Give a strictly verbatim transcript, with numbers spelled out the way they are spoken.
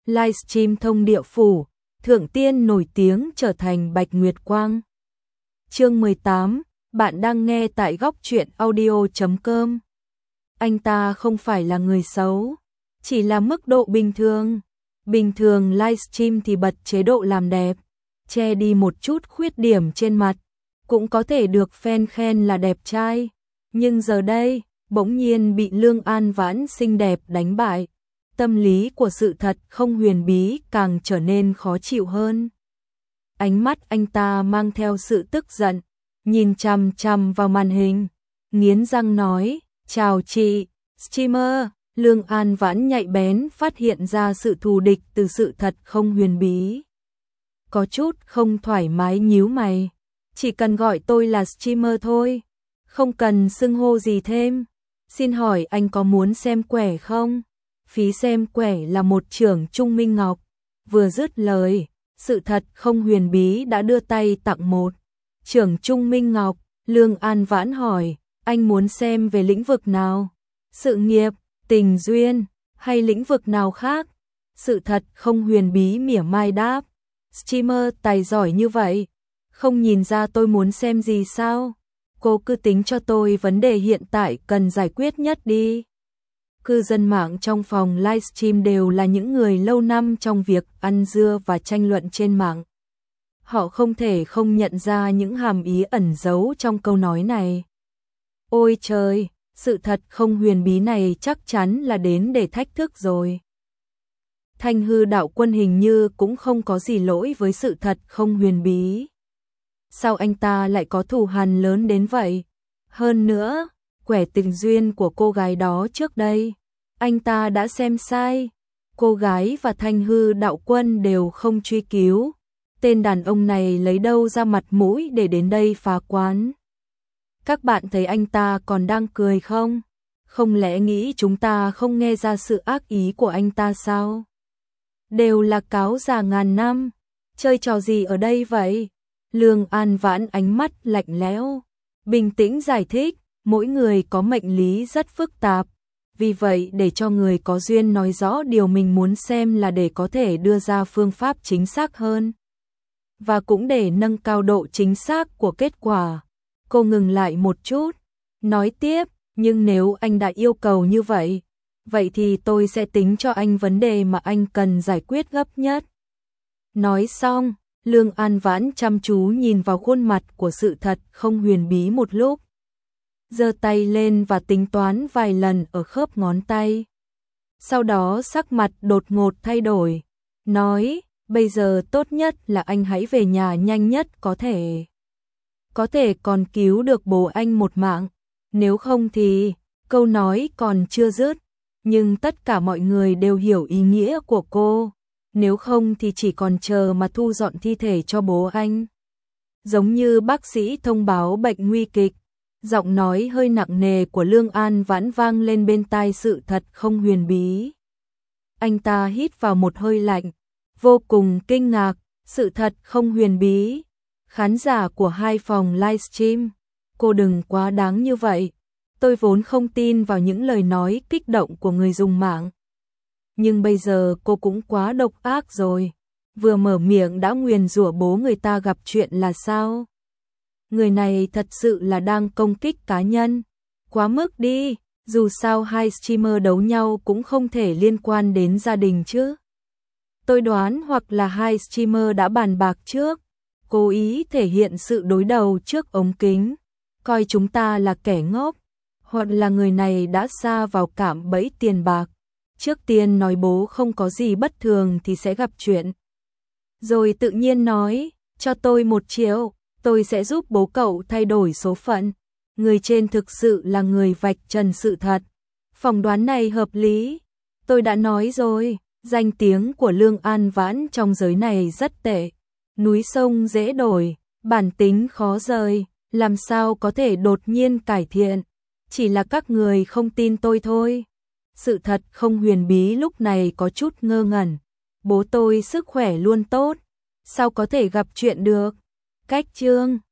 livestream thông địa phủ, thượng tiên nổi tiếng trở thành Bạch Nguyệt Quang. Chương mười tám, bạn đang nghe tại góc truyện audio chấm com. Anh ta không phải là người xấu, chỉ là mức độ bình thường. Bình thường livestream thì bật chế độ làm đẹp, che đi một chút khuyết điểm trên mặt, cũng có thể được fan khen là đẹp trai. Nhưng giờ đây, bỗng nhiên bị Lương An Vãn xinh đẹp đánh bại. Tâm lý của sự thật không huyền bí càng trở nên khó chịu hơn. Ánh mắt anh ta mang theo sự tức giận, nhìn chằm chằm vào màn hình, nghiến răng nói, chào chị, streamer. Lương An Vãn nhạy bén phát hiện ra sự thù địch từ sự thật không huyền bí. Có chút không thoải mái nhíu mày, chỉ cần gọi tôi là streamer thôi, không cần xưng hô gì thêm. Xin hỏi anh có muốn xem quẻ không? Phí xem quẻ là một trưởng Trung Minh Ngọc. Vừa dứt lời, sự thật không huyền bí đã đưa tay tặng một trưởng Trung Minh Ngọc. Lương An Vãn hỏi, anh muốn xem về lĩnh vực nào? Sự nghiệp, tình duyên, hay lĩnh vực nào khác? Sự thật không huyền bí mỉa mai đáp, streamer tài giỏi như vậy, không nhìn ra tôi muốn xem gì sao? Cô cứ tính cho tôi vấn đề hiện tại cần giải quyết nhất đi. Cư dân mạng trong phòng livestream đều là những người lâu năm trong việc ăn dưa và tranh luận trên mạng. Họ không thể không nhận ra những hàm ý ẩn giấu trong câu nói này. Ôi trời, sự thật không huyền bí này chắc chắn là đến để thách thức rồi. Thanh Hư đạo quân hình như cũng không có gì lỗi với sự thật không huyền bí. Sao anh ta lại có thù hằn lớn đến vậy? Hơn nữa, quẻ tình duyên của cô gái đó trước đây, anh ta đã xem sai. Cô gái và Thanh Hư đạo quân đều không truy cứu. Tên đàn ông này lấy đâu ra mặt mũi để đến đây phá quán? Các bạn thấy anh ta còn đang cười không? Không lẽ nghĩ chúng ta không nghe ra sự ác ý của anh ta sao? Đều là cáo già ngàn năm, chơi trò gì ở đây vậy? Lương An Vãn ánh mắt lạnh lẽo, bình tĩnh giải thích, mỗi người có mệnh lý rất phức tạp, vì vậy để cho người có duyên nói rõ điều mình muốn xem là để có thể đưa ra phương pháp chính xác hơn, và cũng để nâng cao độ chính xác của kết quả. Cô ngừng lại một chút, nói tiếp, nhưng nếu anh đã yêu cầu như vậy, vậy thì tôi sẽ tính cho anh vấn đề mà anh cần giải quyết gấp nhất. Nói xong, Lương An Vãn chăm chú nhìn vào khuôn mặt của sự thật không huyền bí một lúc, giơ tay lên và tính toán vài lần ở khớp ngón tay. Sau đó sắc mặt đột ngột thay đổi, nói, bây giờ tốt nhất là anh hãy về nhà nhanh nhất có thể. Có thể còn cứu được bố anh một mạng, nếu không thì, câu nói còn chưa dứt, nhưng tất cả mọi người đều hiểu ý nghĩa của cô. Nếu không thì chỉ còn chờ mà thu dọn thi thể cho bố anh. Giống như bác sĩ thông báo bệnh nguy kịch, giọng nói hơi nặng nề của Lương An Vãn vang lên bên tai sự thật không huyền bí. Anh ta hít vào một hơi lạnh, vô cùng kinh ngạc, sự thật không huyền bí. Khán giả của hai phòng livestream, cô đừng quá đáng như vậy. Tôi vốn không tin vào những lời nói kích động của người dùng mạng. Nhưng bây giờ cô cũng quá độc ác rồi. Vừa mở miệng đã nguyền rủa bố người ta gặp chuyện là sao? Người này thật sự là đang công kích cá nhân. Quá mức đi, dù sao hai streamer đấu nhau cũng không thể liên quan đến gia đình chứ. Tôi đoán hoặc là hai streamer đã bàn bạc trước, cố ý thể hiện sự đối đầu trước ống kính, coi chúng ta là kẻ ngốc, hoặc là người này đã sa vào cạm bẫy tiền bạc. Trước tiên nói bố không có gì bất thường thì sẽ gặp chuyện. Rồi tự nhiên nói, cho tôi một triệu, tôi sẽ giúp bố cậu thay đổi số phận. Người trên thực sự là người vạch trần sự thật. Phỏng đoán này hợp lý. Tôi đã nói rồi, danh tiếng của Lương An Vãn trong giới này rất tệ. Núi sông dễ đổi, bản tính khó rời, làm sao có thể đột nhiên cải thiện. Chỉ là các người không tin tôi thôi. Sự thật không huyền bí lúc này có chút ngơ ngẩn. Bố tôi sức khỏe luôn tốt, sao có thể gặp chuyện được? Cách chương